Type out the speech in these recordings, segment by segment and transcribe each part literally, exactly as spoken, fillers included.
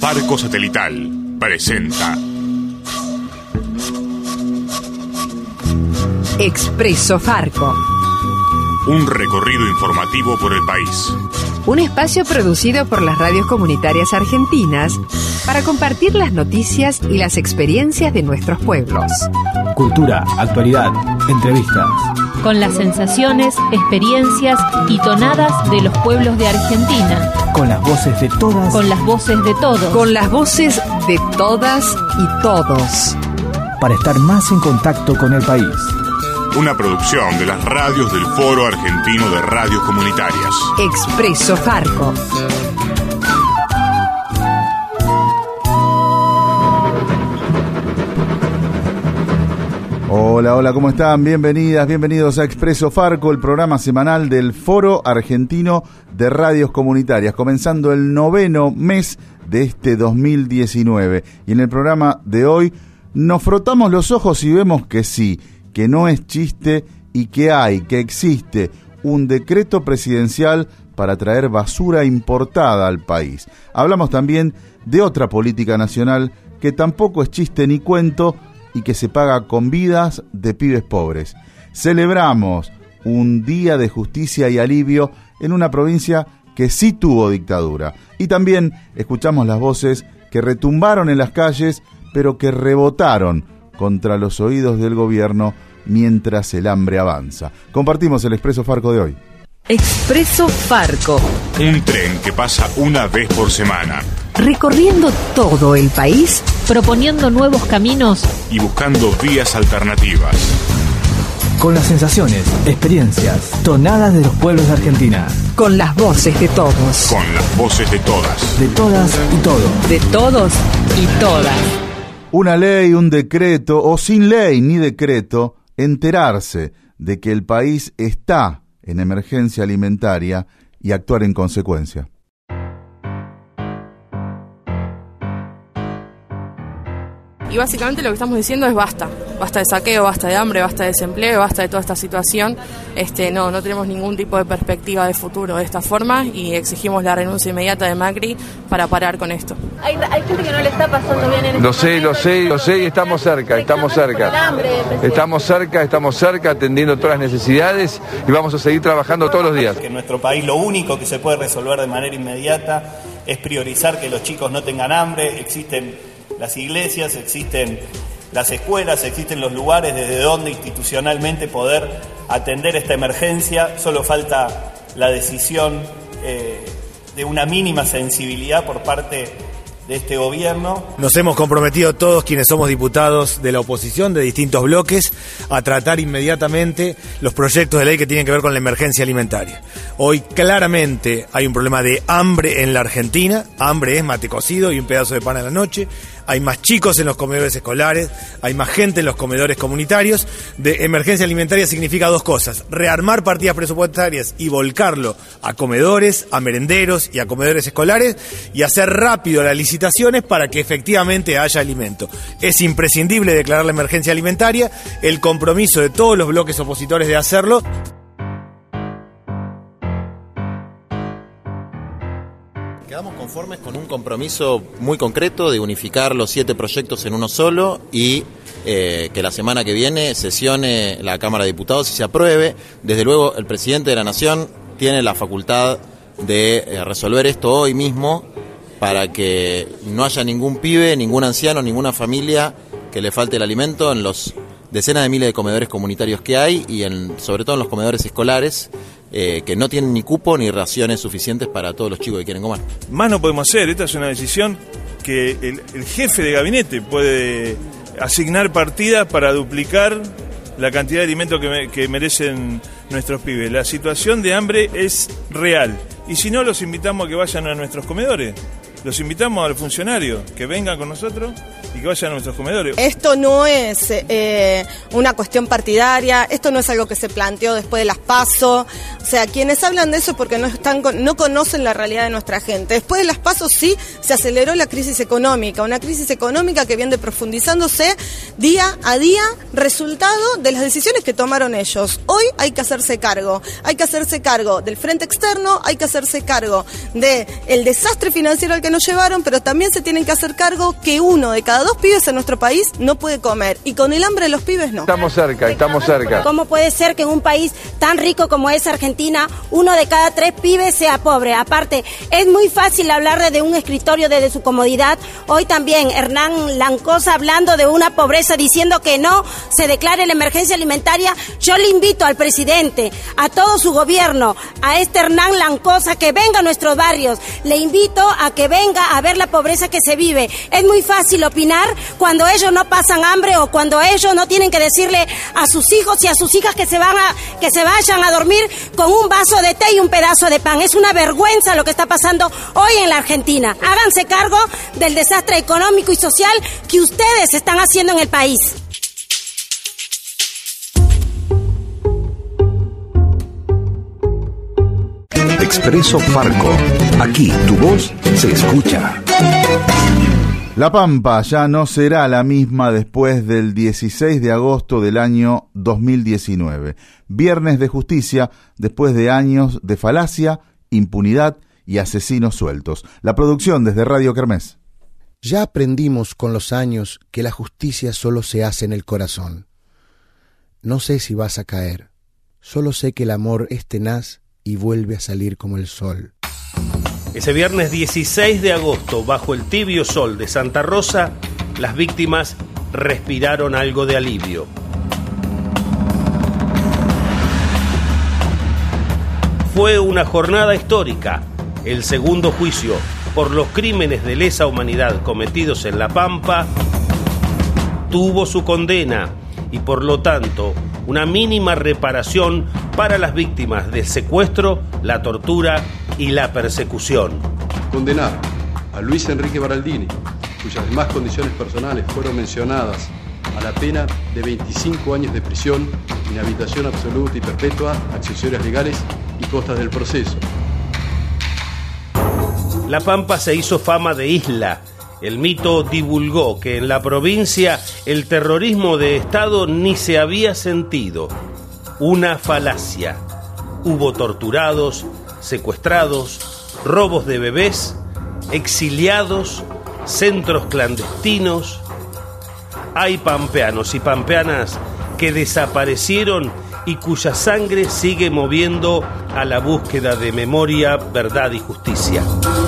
Farco Satelital presenta Expreso Farco. Un recorrido informativo por el país. Un espacio producido por las radios comunitarias argentinas para compartir las noticias y las experiencias de nuestros pueblos. Cultura, actualidad, entrevistas. Con las sensaciones, experiencias y tonadas de los pueblos de Argentina. Con las voces de todas. Con las voces de todos. Con las voces de todas y todos. Para estar más en contacto con el país. Una producción de las radios del Foro Argentino de Radios Comunitarias. Expreso Farco. Hola, hola, ¿cómo están? Bienvenidas, bienvenidos a Expreso Farco, el programa semanal del Foro Argentino de Radios Comunitarias, comenzando el noveno mes de este dos mil diecinueve. Y en el programa de hoy nos frotamos los ojos y vemos que sí, que no es chiste y que hay, que existe un decreto presidencial para traer basura importada al país. Hablamos también de otra política nacional que tampoco es chiste ni cuento y que se paga con vidas de pibes pobres. Celebramos un día de justicia y alivio en una provincia que sí tuvo dictadura. Y también escuchamos las voces que retumbaron en las calles, pero que rebotaron contra los oídos del gobierno mientras el hambre avanza. Compartimos el Expreso Farco de hoy. Expreso Farco. Un tren que pasa una vez por semana. Recorriendo todo el país, proponiendo nuevos caminos y buscando vías alternativas. Con las sensaciones, experiencias, tonadas de los pueblos de Argentina. Con las voces de todos. Con las voces de todas. De todas y todos. De todos y todas. Una ley, un decreto, o sin ley ni decreto, enterarse de que el país está en emergencia alimentaria y actuar en consecuencia. Y básicamente lo que estamos diciendo es basta, basta de saqueo, basta de hambre, basta de desempleo, basta de toda esta situación. Este, no, no tenemos ningún tipo de perspectiva de futuro de esta forma y exigimos la renuncia inmediata de Macri para parar con esto. Hay, hay gente que no le está pasando bien en este Lo sé, momento. lo sé, lo sé y estamos cerca, estamos cerca. Estamos cerca, estamos cerca atendiendo todas las necesidades y vamos a seguir trabajando todos los días. Que en nuestro país lo único que se puede resolver de manera inmediata es priorizar que los chicos no tengan hambre. Existen las iglesias, existen las escuelas, existen los lugares desde donde institucionalmente poder atender esta emergencia. Solo falta la decisión eh, de una mínima sensibilidad por parte de este gobierno. Nos hemos comprometido todos quienes somos diputados de la oposición de distintos bloques a tratar inmediatamente los proyectos de ley que tienen que ver con la emergencia alimentaria. Hoy claramente hay un problema de hambre en la Argentina. Hambre es mate cocido y un pedazo de pan a la noche. Hay más chicos en los comedores escolares, hay más gente en los comedores comunitarios. De emergencia alimentaria significa dos cosas: rearmar partidas presupuestarias y volcarlo a comedores, a merenderos y a comedores escolares, y hacer rápido las licitaciones para que efectivamente haya alimento. Es imprescindible declarar la emergencia alimentaria, el compromiso de todos los bloques opositores de hacerlo. Quedamos conformes con un compromiso muy concreto de unificar los siete proyectos en uno solo y eh, que la semana que viene sesione la Cámara de Diputados y se apruebe. Desde luego, el presidente de la Nación tiene la facultad de eh, resolver esto hoy mismo para que no haya ningún pibe, ningún anciano, ninguna familia que le falte el alimento en los decenas de miles de comedores comunitarios que hay y en, sobre todo en los comedores escolares. Eh, que no tienen ni cupo ni raciones suficientes para todos los chicos que quieren comer. Más no podemos hacer, esta es una decisión que el, el jefe de gabinete puede asignar partidas para duplicar la cantidad de alimentos que, me, que merecen nuestros pibes. La situación de hambre es real y si no, los invitamos a que vayan a nuestros comedores. Los invitamos a los funcionarios que vengan con nosotros y que vayan a nuestros comedores. Esto no es eh, una cuestión partidaria, esto no es algo que se planteó después de las PASO. O sea, quienes hablan de eso es porque no están con, no conocen la realidad de nuestra gente. Después de las PASO sí se aceleró la crisis económica, una crisis económica que viene profundizándose día a día, resultado de las decisiones que tomaron ellos. Hoy hay que hacerse cargo, hay que hacerse cargo del frente externo, hay que hacerse cargo del desastre financiero al que que nos llevaron, pero también se tienen que hacer cargo que uno de cada dos pibes en nuestro país no puede comer, y con el hambre de los pibes no. Estamos cerca, estamos cerca. ¿Cómo puede ser que en un país tan rico como es Argentina, uno de cada tres pibes sea pobre? Aparte, es muy fácil hablar desde un escritorio, desde su comodidad. Hoy también Hernán Lancosa hablando de una pobreza, diciendo que no se declare la emergencia alimentaria. Yo le invito al presidente, a todo su gobierno, a este Hernán Lancosa, que venga a nuestros barrios. Le invito a que venga a ver la pobreza que se vive. Es muy fácil opinar cuando ellos no pasan hambre o cuando ellos no tienen que decirle a sus hijos y a sus hijas que se van a, que se vayan a dormir con un vaso de té y un pedazo de pan. Es una vergüenza lo que está pasando hoy en la Argentina. Háganse cargo del desastre económico y social que ustedes están haciendo en el país. Expreso Farco. Aquí tu voz se escucha. La Pampa ya no será la misma después del dieciséis de agosto del año dos mil diecinueve. Viernes de justicia después de años de falacia, impunidad y asesinos sueltos. La producción desde Radio Kermés. Ya aprendimos con los años que la justicia solo se hace en el corazón. No sé si vas a caer, solo sé que el amor es tenaz y vuelve a salir como el sol. Ese viernes dieciséis de agosto, bajo el tibio sol de Santa Rosa, las víctimas respiraron algo de alivio. Fue una jornada histórica, el segundo juicio por los crímenes de lesa humanidad cometidos en La Pampa tuvo su condena y por lo tanto una mínima reparación para las víctimas del secuestro, la tortura y la persecución. Condenar a Luis Enrique Baraldini, cuyas demás condiciones personales fueron mencionadas, a la pena de veinticinco años de prisión, inhabilitación absoluta y perpetua, accesorias legales y costas del proceso. La Pampa se hizo fama de isla. El mito divulgó que en la provincia el terrorismo de Estado ni se había sentido. Una falacia. Hubo torturados, secuestrados, robos de bebés, exiliados, centros clandestinos. Hay pampeanos y pampeanas que desaparecieron y cuya sangre sigue moviendo a la búsqueda de memoria, verdad y justicia.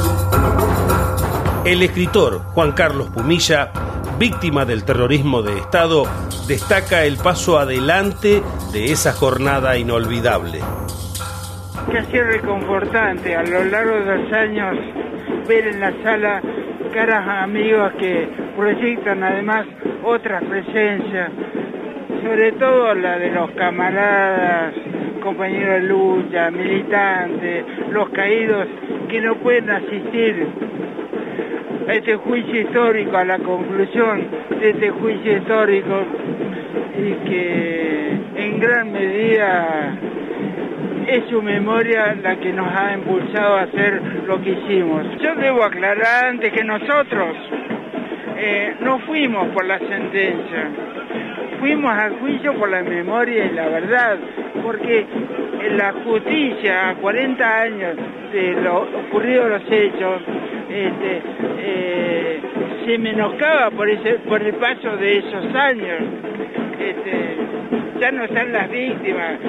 El escritor Juan Carlos Pumilla, víctima del terrorismo de Estado, destaca el paso adelante de esa jornada inolvidable. Que ha sido reconfortante a lo largo de los años ver en la sala caras a amigos que proyectan además otras presencias, sobre todo la de los camaradas, compañeros de lucha, militantes, los caídos que no pueden asistir a este juicio histórico, a la conclusión de este juicio histórico, y que en gran medida es su memoria la que nos ha impulsado a hacer lo que hicimos. Yo debo aclarar antes que nosotros eh, no fuimos por la sentencia, fuimos al juicio por la memoria y la verdad, porque en la justicia, a cuarenta años de lo ocurrido los hechos, este, eh, se menoscaba por ese por el paso de esos años. Este, ya no están las víctimas,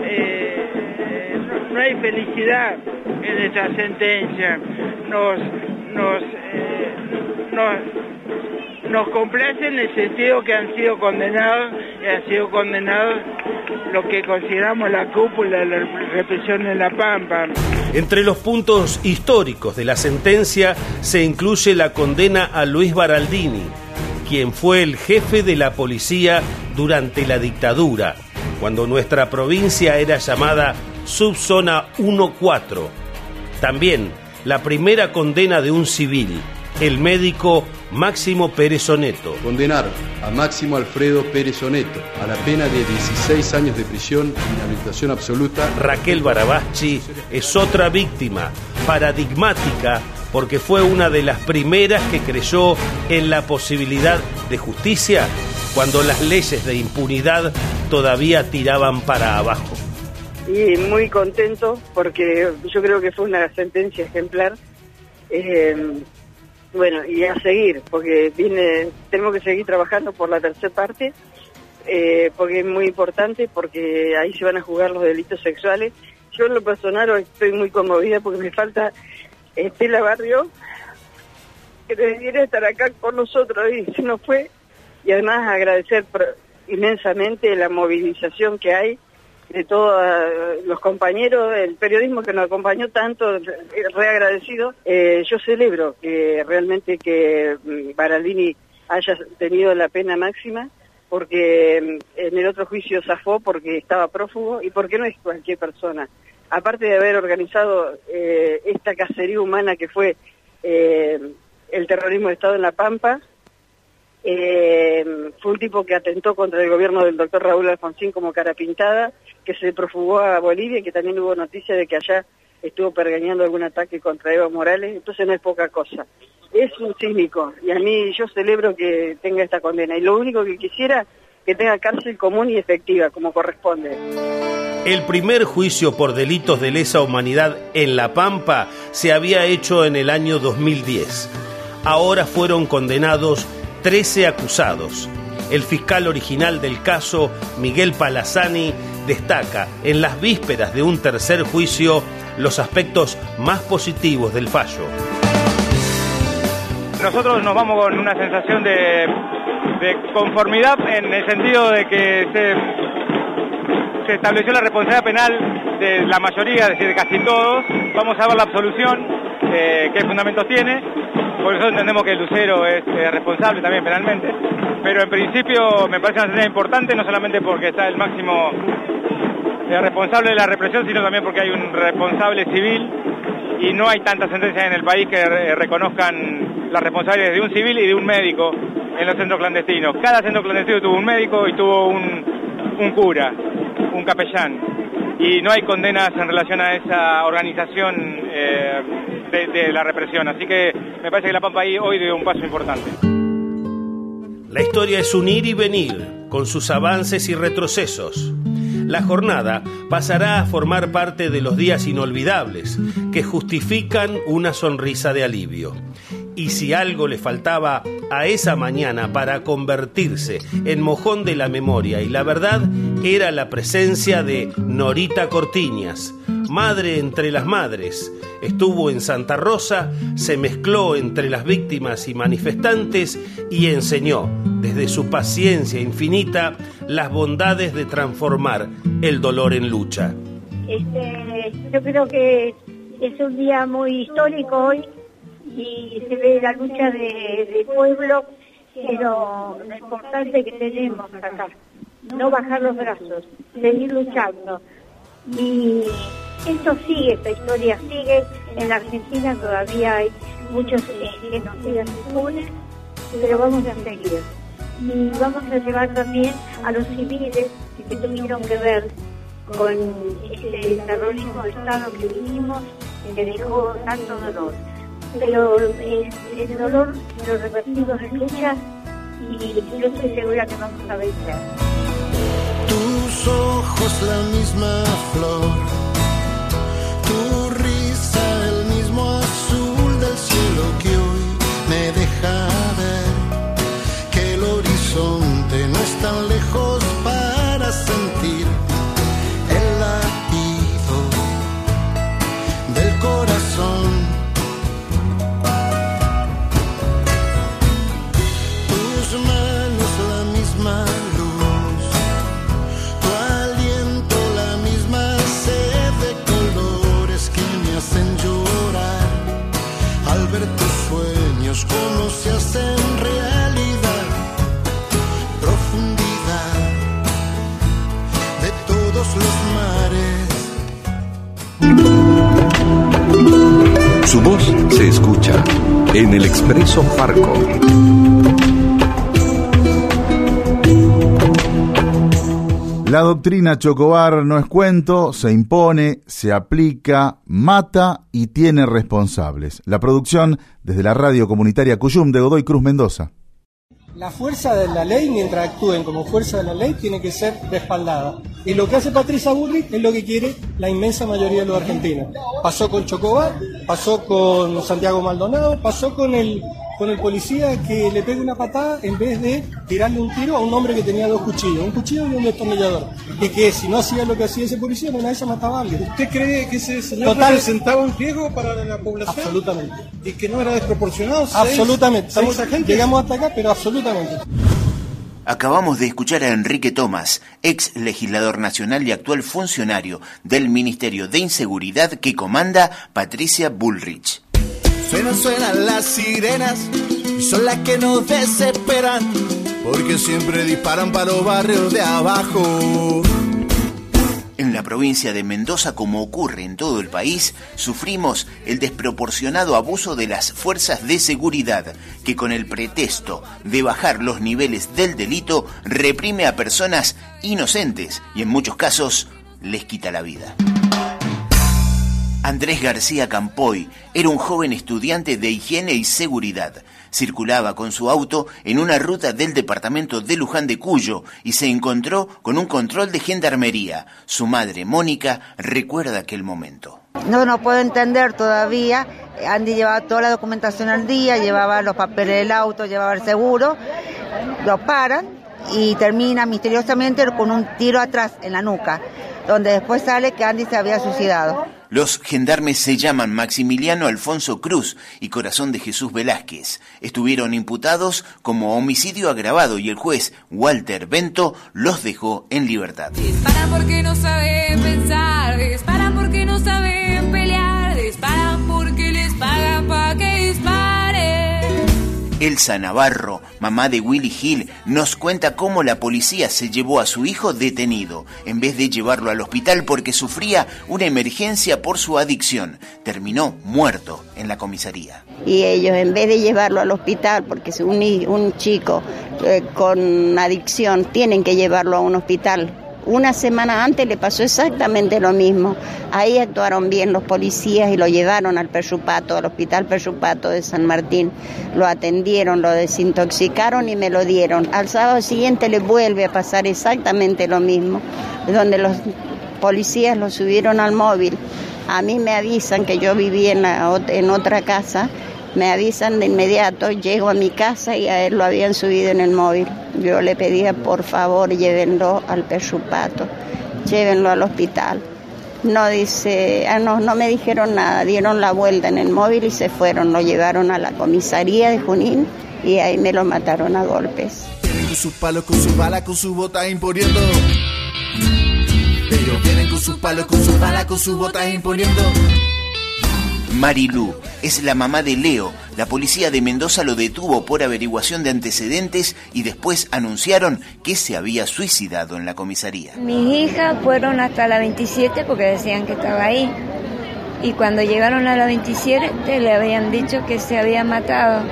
eh, no, no hay felicidad en esta sentencia. Nos nos eh, nos nos complace en el sentido que han sido condenados y han sido condenados lo que consideramos la cúpula de la represión en La Pampa. Entre los puntos históricos de la sentencia se incluye la condena a Luis Baraldini, quien fue el jefe de la policía durante la dictadura, cuando nuestra provincia era llamada Subzona uno cuatro. También la primera condena de un civil, el médico Máximo Pérez Oneto. Condenar a Máximo Alfredo Pérez Oneto a la pena de dieciséis años de prisión e inhabilitación absoluta. Raquel Barabaschi es otra víctima paradigmática porque fue una de las primeras que creyó en la posibilidad de justicia cuando las leyes de impunidad todavía tiraban para abajo. Y muy contento porque yo creo que fue una sentencia ejemplar. Eh, bueno, y a seguir, porque viene, tenemos que seguir trabajando por la tercera parte, eh, porque es muy importante, porque ahí se van a jugar los delitos sexuales. Yo en lo personal hoy estoy muy conmovida porque me falta Estela Barrio, que debiera estar acá con nosotros y se nos fue, y además agradecer inmensamente la movilización que hay de todos los compañeros, el periodismo que nos acompañó tanto, reagradecido. Eh, yo celebro que realmente que Baraldini haya tenido la pena máxima, porque en el otro juicio zafó porque estaba prófugo y porque no es cualquier persona. Aparte de haber organizado eh, esta cacería humana que fue eh, el terrorismo de Estado en La Pampa, eh, fue un tipo que atentó contra el gobierno del doctor Raúl Alfonsín como cara pintada, que se profugó a Bolivia y que también hubo noticia de que allá estuvo pergeñando algún ataque contra Evo Morales, entonces no es poca cosa. Es un cínico y a mí yo celebro que tenga esta condena y lo único que quisiera que tenga cárcel común y efectiva, como corresponde. El primer juicio por delitos de lesa humanidad en La Pampa se había hecho en el año dos mil diez. Ahora fueron condenados trece acusados. El fiscal original del caso, Miguel Palazani, destaca en las vísperas de un tercer juicio los aspectos más positivos del fallo. Nosotros nos vamos con una sensación de, de conformidad en el sentido de que se, se estableció la responsabilidad penal de la mayoría, es decir, de casi todos. Vamos a ver la absolución, eh, qué fundamentos tiene. Por eso entendemos que Lucero es eh, responsable también penalmente. Pero en principio me parece una sentencia importante, no solamente porque está el máximo eh, responsable de la represión, sino también porque hay un responsable civil y no hay tantas sentencias en el país que eh, reconozcan las responsabilidades de un civil y de un médico en los centros clandestinos. Cada centro clandestino tuvo un médico y tuvo un, un cura, un capellán. Y no hay condenas en relación a esa organización eh, de, de la represión. Así que me parece que La Pampa ahí hoy dio un paso importante. La historia es un ir y venir, con sus avances y retrocesos. La jornada pasará a formar parte de los días inolvidables que justifican una sonrisa de alivio. Y si algo le faltaba a esa mañana para convertirse en mojón de la memoria y la verdad, era la presencia de Norita Cortiñas, madre entre las madres. Estuvo en Santa Rosa, se mezcló entre las víctimas y manifestantes y enseñó, desde su paciencia infinita, las bondades de transformar el dolor en lucha. Este, yo creo que es un día muy histórico hoy y se ve la lucha de, de pueblo, pero lo importante que tenemos acá, no bajar los brazos, seguir luchando. Y esto sigue, esta historia sigue. En la Argentina todavía hay muchos genocidas impunes, pero vamos a seguir. Y vamos a llevar también a los civiles que tuvieron que ver con este terrorismo de Estado que vivimos, que dejó tanto dolor. Pero el, el dolor lo revertimos en lucha y yo estoy segura que vamos a vencer. Tus ojos la misma flor, tu risa el mismo azul del cielo que hoy me deja ver que el horizonte no es tan lejos para sentir el latido del corazón. Tus manos la misma luz, tu aliento la misma sed de colores que me hacen llorar al ver tus sueños como se hacen realidad, profundidad de todos los mares. Su voz se escucha en el Expreso Farco. La doctrina Chocobar no es cuento, se impone, se aplica, mata y tiene responsables. La producción desde la radio comunitaria Cuyum de Godoy Cruz Mendoza. La fuerza de la ley, mientras actúen como fuerza de la ley, tiene que ser respaldada. Y lo que hace Patricia Bullrich es lo que quiere la inmensa mayoría de los argentinos. Pasó con Chocobar, pasó con Santiago Maldonado, pasó con el con el policía que le pegue una patada en vez de tirarle un tiro a un hombre que tenía dos cuchillos, un cuchillo y un destornillador. Y que si no hacía lo que hacía ese policía, una vez se mataba a alguien. ¿Usted cree que ese señor Total, representaba un riesgo para la población? Absolutamente. ¿Y que no era desproporcionado? Absolutamente. ¿Seis, Estamos, seis agentes? llegamos hasta acá, pero absolutamente. Acabamos de escuchar a Enrique Tomás, ex legislador nacional y actual funcionario del Ministerio de Inseguridad que comanda Patricia Bullrich. Suenan, suenan las sirenas, y son las que nos desesperan, porque siempre disparan para los barrios de abajo. En la provincia de Mendoza, como ocurre en todo el país, sufrimos el desproporcionado abuso de las fuerzas de seguridad, que con el pretexto de bajar los niveles del delito, reprime a personas inocentes y en muchos casos les quita la vida. Andrés García Campoy era un joven estudiante de higiene y seguridad. Circulaba con su auto en una ruta del departamento de Luján de Cuyo y se encontró con un control de gendarmería. Su madre, Mónica, recuerda aquel momento. No, no puedo entender todavía. Andy llevaba toda la documentación al día, llevaba los papeles del auto, llevaba el seguro. Lo paran y termina misteriosamente con un tiro atrás en la nuca, donde después sale que Andy se había suicidado. Los gendarmes se llaman Maximiliano Alfonso Cruz y Corazón de Jesús Velázquez. Estuvieron imputados como homicidio agravado y el juez Walter Bento los dejó en libertad. Disparan porque no saben pensar, disparan porque no saben pelear, disparan porque les pagan para que disparen. Elsa Navarro, mamá de Willy Gil, nos cuenta cómo la policía se llevó a su hijo detenido, en vez de llevarlo al hospital porque sufría una emergencia por su adicción. Terminó muerto en la comisaría. Y ellos, en vez de llevarlo al hospital, porque si un, un chico eh, con adicción tienen que llevarlo a un hospital. Una semana antes le pasó exactamente lo mismo. Ahí actuaron bien los policías y lo llevaron al Persupato, al hospital Persupato de San Martín. Lo atendieron, lo desintoxicaron y me lo dieron. Al sábado siguiente le vuelve a pasar exactamente lo mismo, donde los policías lo subieron al móvil. A mí me avisan que yo vivía en, la, en otra casa. Me avisan de inmediato, llego a mi casa y a él lo habían subido en el móvil. Yo le pedía, por favor, llévenlo al Persupato, llévenlo al hospital. No dice, ah, no, no me dijeron nada, dieron la vuelta en el móvil y se fueron. Lo llevaron a la comisaría de Junín y ahí me lo mataron a golpes. Vienen con sus palos, con sus balas, con sus botas imponiendo. Ellos vienen con sus palos, con sus balas, con sus botas imponiendo. Marilú es la mamá de Leo. La policía de Mendoza lo detuvo por averiguación de antecedentes y después anunciaron que se había suicidado en la comisaría. Mis hijas fueron hasta la veintisiete porque decían que estaba ahí. Y cuando llegaron a la veintisiete le habían dicho que se había matado.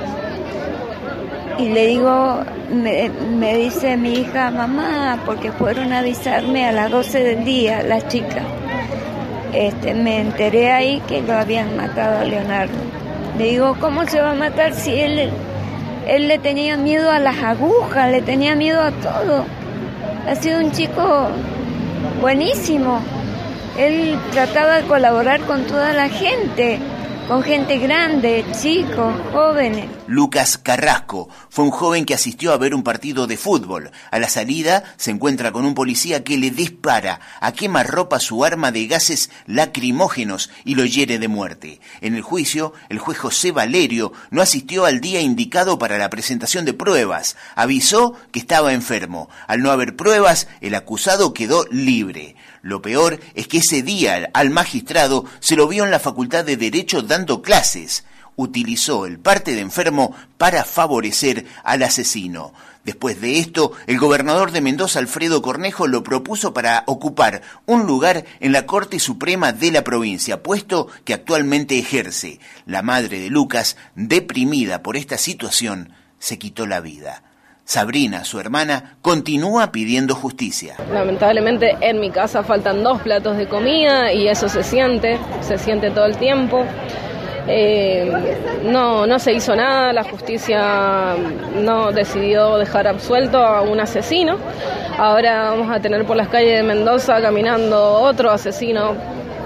Y le digo, me, me dice mi hija, mamá, porque fueron a avisarme a las doce del día las chicas. Este, me enteré ahí que lo habían matado a Leonardo. Le digo, ¿cómo se va a matar si él, él le tenía miedo a las agujas, le tenía miedo a todo? Ha sido un chico buenísimo. Él trataba de colaborar con toda la gente, con gente grande, chicos, jóvenes. Lucas Carrasco fue un joven que asistió a ver un partido de fútbol. A la salida se encuentra con un policía que le dispara a quemarropa su arma de gases lacrimógenos y lo hiere de muerte. En el juicio, el juez José Valerio no asistió al día indicado para la presentación de pruebas. Avisó que estaba enfermo. Al no haber pruebas, el acusado quedó libre. Lo peor es que ese día al magistrado se lo vio en la Facultad de Derecho dando clases. Utilizó el parte de enfermo para favorecer al asesino. Después de esto, el gobernador de Mendoza, Alfredo Cornejo, lo propuso para ocupar un lugar en la Corte Suprema de la provincia, puesto que actualmente ejerce. La madre de Lucas, deprimida por esta situación, se quitó la vida. Sabrina, su hermana, continúa pidiendo justicia. Lamentablemente en mi casa faltan dos platos de comida y eso se siente, se siente todo el tiempo. Eh, no, no se hizo nada, la justicia no decidió dejar absuelto a un asesino. Ahora vamos a tener por las calles de Mendoza caminando otro asesino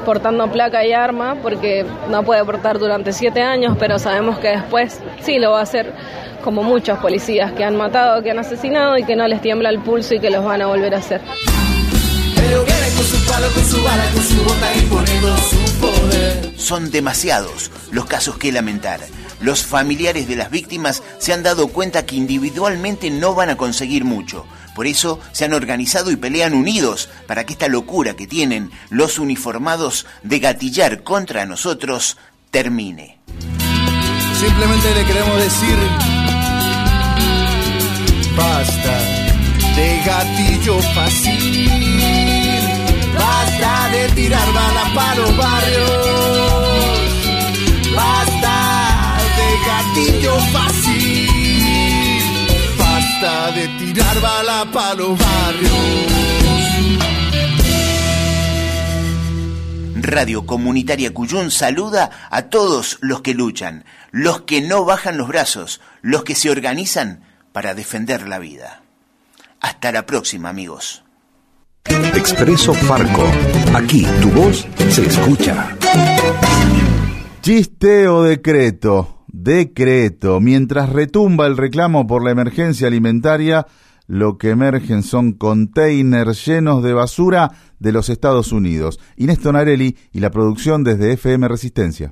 portando placa y arma, porque no puede portar durante siete años, pero sabemos que después sí lo va a hacer, como muchos policías que han matado, que han asesinado y que no les tiembla el pulso y que los van a volver a hacer. Pero viene con su palo, con su bala, con su bota imponiendo su poder. Son demasiados los casos que lamentar. Los familiares de las víctimas se han dado cuenta que individualmente no van a conseguir mucho. Por eso se han organizado y pelean unidos para que esta locura que tienen los uniformados de gatillar contra nosotros termine. Simplemente le queremos decir: basta de gatillo fácil, basta de tirar balas para los barrios, basta de gatillo fácil, basta de tirar balas para los barrios. Radio Comunitaria Cuyún saluda a todos los que luchan, los que no bajan los brazos, los que se organizan para defender la vida. Hasta la próxima, amigos. Expreso Farco. Aquí tu voz se escucha. Chiste o decreto. Decreto. Mientras retumba el reclamo por la emergencia alimentaria, lo que emergen son containers llenos de basura de los Estados Unidos. Inés Tonarelli y la producción desde F M Resistencia.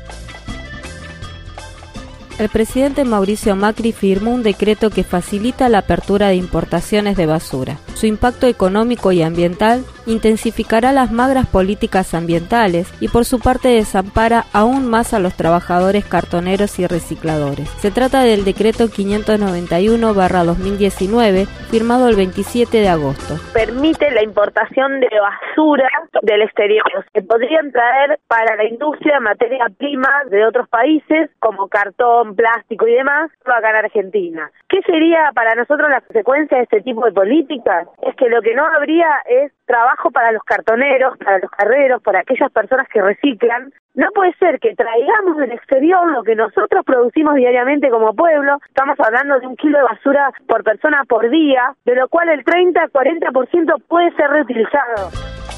El presidente Mauricio Macri firmó un decreto que facilita la apertura de importaciones de basura. Su impacto económico y ambiental intensificará las magras políticas ambientales y por su parte desampara aún más a los trabajadores cartoneros y recicladores. Se trata del decreto quinientos noventa y uno barra dos mil diecinueve, firmado el veintisiete de agosto. Permite la importación de basura del exterior. Se podrían traer para la industria materia prima de otros países como cartón, plástico y demás, acá en Argentina. ¿Qué sería para nosotros la consecuencia de este tipo de políticas? Es que lo que no habría es trabajo para los cartoneros, para los carreros, para aquellas personas que reciclan. No puede ser que traigamos del exterior lo que nosotros producimos diariamente como pueblo. Estamos hablando de un kilo de basura por persona por día, de lo cual el treinta a cuarenta por ciento puede ser reutilizado.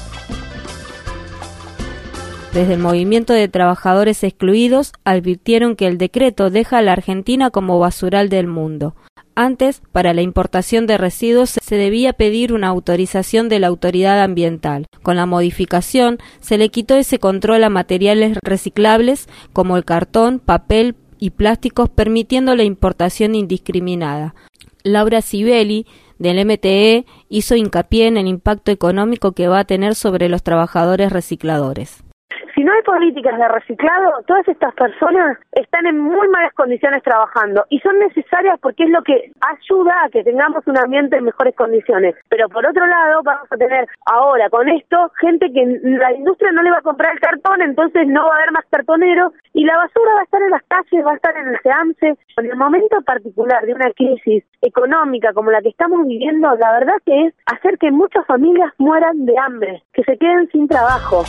Desde el Movimiento de Trabajadores Excluidos advirtieron que el decreto deja a la Argentina como basural del mundo. Antes, para la importación de residuos se debía pedir una autorización de la autoridad ambiental. Con la modificación se le quitó ese control a materiales reciclables como el cartón, papel y plásticos, permitiendo la importación indiscriminada. Laura Sibeli, del M T E, hizo hincapié en el impacto económico que va a tener sobre los trabajadores recicladores. Si no hay políticas de reciclado, todas estas personas están en muy malas condiciones trabajando y son necesarias porque es lo que ayuda a que tengamos un ambiente en mejores condiciones. Pero por otro lado, vamos a tener ahora con esto gente que la industria no le va a comprar el cartón, entonces no va a haber más cartoneros y la basura va a estar en las calles, va a estar en el SEAMSE. En el momento particular de una crisis económica como la que estamos viviendo, la verdad que es hacer que muchas familias mueran de hambre, que se queden sin trabajo.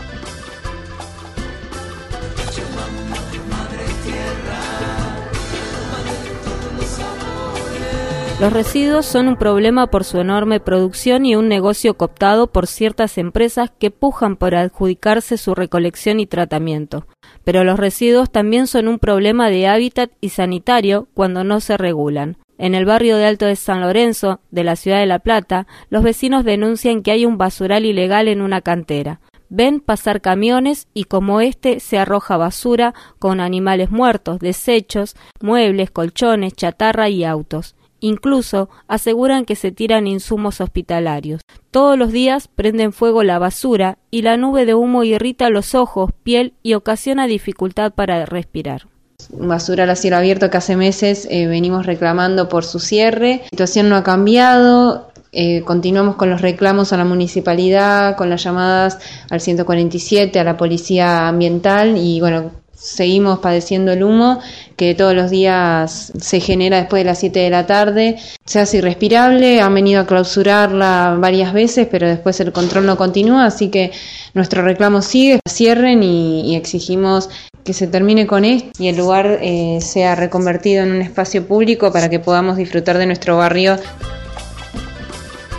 Los residuos son un problema por su enorme producción y un negocio cooptado por ciertas empresas que pujan por adjudicarse su recolección y tratamiento. Pero los residuos también son un problema de hábitat y sanitario cuando no se regulan. En el barrio de Alto de San Lorenzo, de la ciudad de La Plata, los vecinos denuncian que hay un basural ilegal en una cantera. Ven pasar camiones y como este se arroja basura con animales muertos, desechos, muebles, colchones, chatarra y autos. Incluso aseguran que se tiran insumos hospitalarios. Todos los días prenden fuego la basura y la nube de humo irrita los ojos, piel y ocasiona dificultad para respirar. Un basural a cielo abierto que hace meses eh, venimos reclamando por su cierre. La situación no ha cambiado. Eh, continuamos con los reclamos a la municipalidad, con las llamadas al ciento cuarenta y siete, a la policía ambiental y bueno, seguimos padeciendo el humo que todos los días se genera después de las siete de la tarde. Se hace irrespirable, han venido a clausurarla varias veces, pero después el control no continúa, así que nuestro reclamo sigue, cierren y, y exigimos que se termine con esto y el lugar eh, sea reconvertido en un espacio público para que podamos disfrutar de nuestro barrio.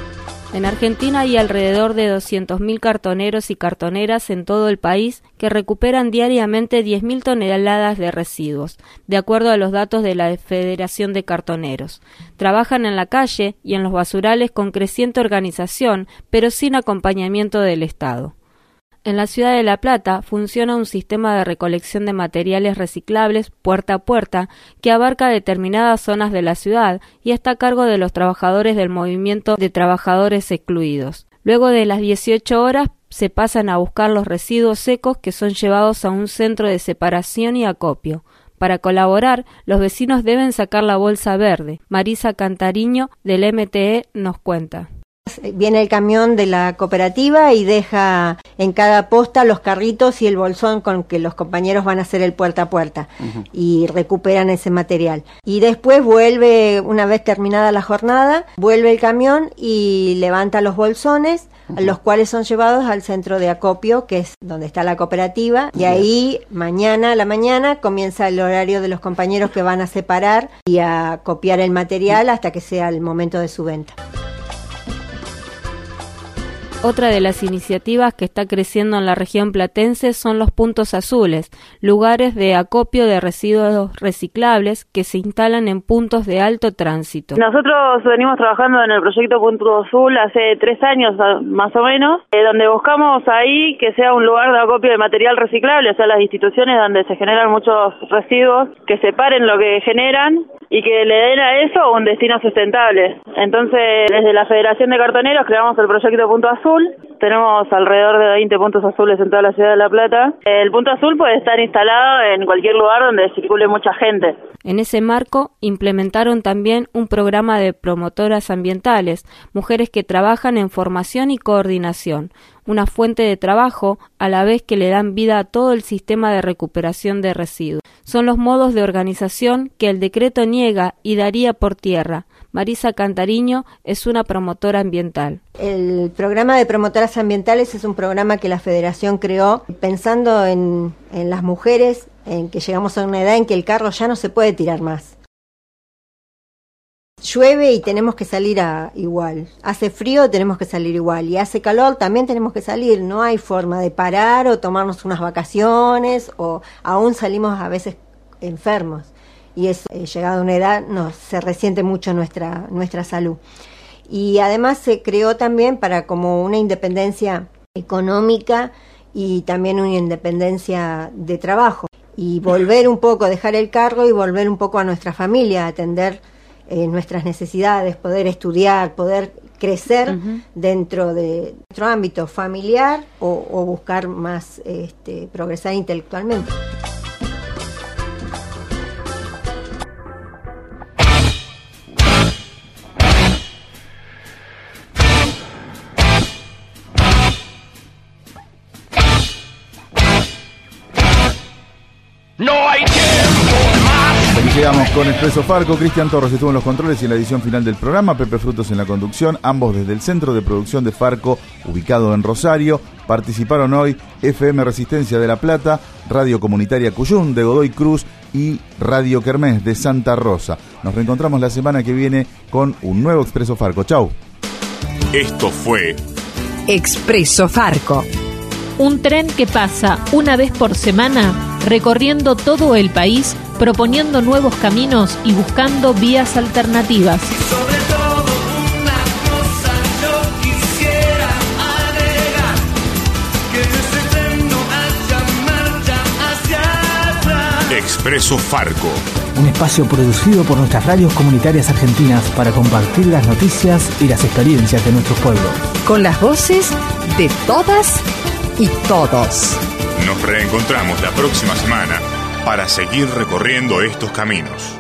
En Argentina hay alrededor de doscientos mil cartoneros y cartoneras en todo el país que recuperan diariamente diez mil toneladas de residuos, de acuerdo a los datos de la Federación de Cartoneros. Trabajan en la calle y en los basurales con creciente organización, pero sin acompañamiento del Estado. En la ciudad de La Plata funciona un sistema de recolección de materiales reciclables puerta a puerta que abarca determinadas zonas de la ciudad y está a cargo de los trabajadores del movimiento de trabajadores excluidos. Luego de las dieciocho horas se pasan a buscar los residuos secos que son llevados a un centro de separación y acopio. Para colaborar, los vecinos deben sacar la bolsa verde. Marisa Cantariño del M T E nos cuenta. Viene el camión de la cooperativa y deja en cada posta los carritos y el bolsón con que los compañeros van a hacer el puerta a puerta uh-huh. y recuperan ese material. Y después vuelve, una vez terminada la jornada, vuelve el camión y levanta los bolsones, uh-huh. los cuales son llevados al centro de acopio, que es donde está la cooperativa. Y ahí, mañana a la mañana, comienza el horario de los compañeros que van a separar y a copiar el material hasta que sea el momento de su venta. Otra de las iniciativas que está creciendo en la región platense son los puntos azules, lugares de acopio de residuos reciclables que se instalan en puntos de alto tránsito. Nosotros venimos trabajando en el proyecto Punto Azul hace tres años más o menos, eh, donde buscamos ahí que sea un lugar de acopio de material reciclable, o sea, las instituciones donde se generan muchos residuos, que separen lo que generan y que le den a eso un destino sustentable. Entonces, desde la Federación de Cartoneros creamos el proyecto Punto Azul. Tenemos alrededor de veinte puntos azules en toda la ciudad de La Plata. El punto azul puede estar instalado en cualquier lugar donde circule mucha gente. En ese marco, implementaron también un programa de promotoras ambientales, mujeres que trabajan en formación y coordinación, una fuente de trabajo a la vez que le dan vida a todo el sistema de recuperación de residuos. Son los modos de organización que el decreto niega y daría por tierra. Marisa Cantariño es una promotora ambiental. El programa de promotoras ambientales es un programa que la Federación creó pensando en, en las mujeres, en que llegamos a una edad en que el carro ya no se puede tirar más. Llueve y tenemos que salir a, igual, hace frío tenemos que salir igual y hace calor también tenemos que salir, no hay forma de parar o tomarnos unas vacaciones o aún salimos a veces enfermos y eso, eh, llegado a una edad, nos, se resiente mucho nuestra, nuestra salud. Y además se creó también para como una independencia económica y también una independencia de trabajo y volver un poco, dejar el cargo y volver un poco a nuestra familia, atender Eh, nuestras necesidades, poder estudiar, poder crecer uh-huh. dentro de nuestro ámbito familiar o, o buscar más este, progresar intelectualmente. No hay tiempo más. Aquí llegamos con Expreso Farco. Cristian Torres estuvo en los controles y en la edición final del programa. Pepe Frutos en la conducción. Ambos desde el Centro de Producción de Farco, ubicado en Rosario. Participaron hoy F M Resistencia de La Plata, Radio Comunitaria Cuyún de Godoy Cruz y Radio Kermés de Santa Rosa. Nos reencontramos la semana que viene con un nuevo Expreso Farco. Chau. Esto fue Expreso Farco. Un tren que pasa una vez por semana recorriendo todo el país, proponiendo nuevos caminos y buscando vías alternativas. Sobre todo una cosa yo quisiera agregar, que en ese tren no haya marcha hacia atrás. Expreso Farco. Un espacio producido por nuestras radios comunitarias argentinas para compartir las noticias y las experiencias de nuestros pueblos. Con las voces de todas y todos. Nos reencontramos la próxima semana para seguir recorriendo estos caminos.